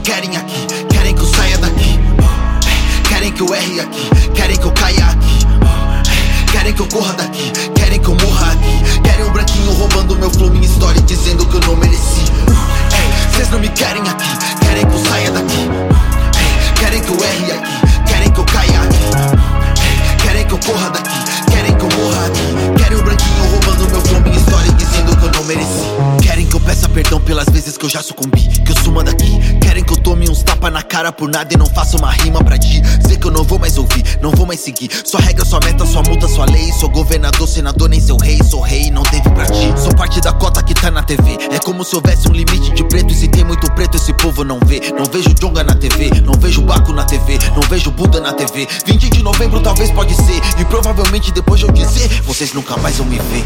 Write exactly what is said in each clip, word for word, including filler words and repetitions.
querem aqui, querem que eu saia daqui. Querem que eu erre aqui, querem que eu caia aqui. Querem que eu corra daqui, querem que eu morra aqui. Querem um branquinho roubando meu flow, minha história, dizendo que eu não mereci. Cês não me querem aqui, querem que eu saia daqui. Querem que eu erre aqui, querem que eu caia aqui. Querem que eu corra daqui, querem que eu morra aqui. Querem um branquinho roubando meu flow, minha história, dizendo que eu não mereci. Querem que eu peça perdão pelas vezes que eu já sucumbi, que eu suma daqui. Querem que eu tome uns tapa na cara por nada e não faça uma rima pra dizer que eu não vou mais ouvir, não vou mais seguir. Sua regra, sua meta, sua multa, sua lei. Sou governador, senador, nem seu rei. Sou rei, não teve pra ti. Sou parte da cota que tá na T V. É como se houvesse um limite de preto, e se tem muito preto esse povo não vê. Não vejo Djonga na T V, não vejo Baco na T V, não vejo Buda na T V. vinte de novembro talvez pode ser, e provavelmente depois de eu dizer, vocês nunca mais vão me ver.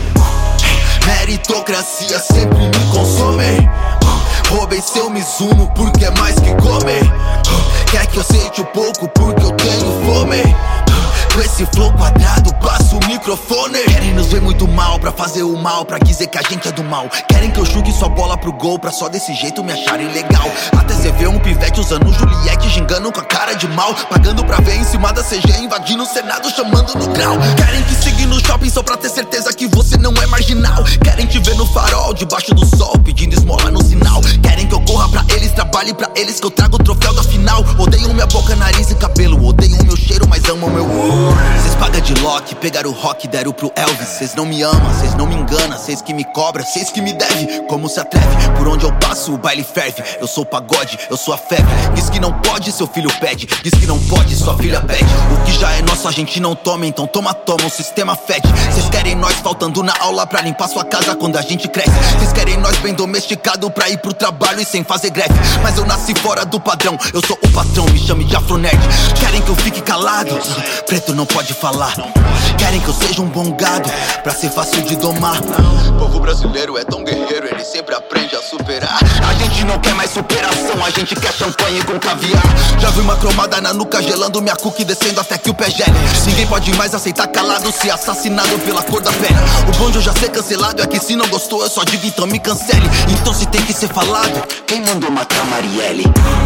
Meritocracia sempre me consome. Roubei seu Mizuno porque é mais que comer. Quer que eu aceite um pouco porque eu tenho fome. Com esse flow quadrado passo o microfone. Querem nos ver muito mal pra fazer o mal, pra dizer que a gente é do mal. Querem que eu chugue sua bola pro gol, pra só desse jeito me acharem legal. Até cê vê um pivete usando Juliette, gingando com a cara de mal, pagando pra ver em cima da C G, invadindo o Senado, chamando no grau. Querem que siga no shopping só pra ter certeza que você não é marginal. Querem te ver no farol, debaixo do sol, pedindo esmola no sinal. Querem que eu corra pra eles, trabalhe pra eles, que eu trago o troféu da final. Odeiam minha boca, nariz e cabelo, odeiam meu cheiro, mas amam meu... Cês pagam de Loki, pegaram o rock, deram pro Elvis. Cês não me amam, cês não me enganam, cês que me cobram, cês que me devem. Como se atreve, por onde eu passo o baile ferve. Eu sou o pagode, eu sou a febre. Diz que não pode, seu filho pede. Diz que não pode, sua filha pede. O que já é nosso a gente não toma, então toma, toma, o sistema fede. Cês querem nós faltando na aula pra limpar sua casa quando a gente cresce. Cês querem nós bem domesticado pra ir pro trabalho e sem fazer greve. Mas eu nasci fora do padrão, eu sou o patrão, me chame de afronerd. Querem que eu fique calado, preto não pode falar. Querem que eu seja um bom gado, pra ser fácil de domar. O povo brasileiro é tão guerreiro, ele sempre aprende a superar. A gente não quer mais superação, a gente quer champanhe com caviar. Já vi uma cromada na nuca gelando minha cookie, descendo até que o pé gele. Ninguém pode mais aceitar calado, ser assassinado pela cor da pele. O bom de eu já ser cancelado é que se não gostou eu só digo então me cancele. Então se tem que ser falado, quem mandou matar Marielle?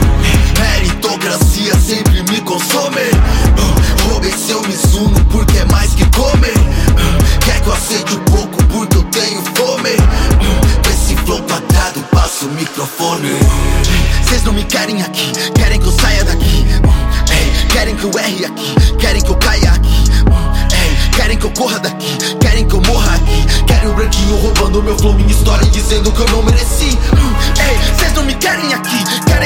Meritocracia sempre me consome. Roubei seu Mizuno porque é mais que comer. Quer que eu aceite um pouco porque eu tenho fome. Com esse flow quadrado passo o microfone. Cês não me querem aqui, querem que eu saia daqui. Querem que eu erre aqui, querem que eu caia aqui. Querem que eu corra daqui, querem que eu morra aqui. Querem o branquinho roubando meu flow, minha história, dizendo que eu não mereci. Cês não me querem aqui, querem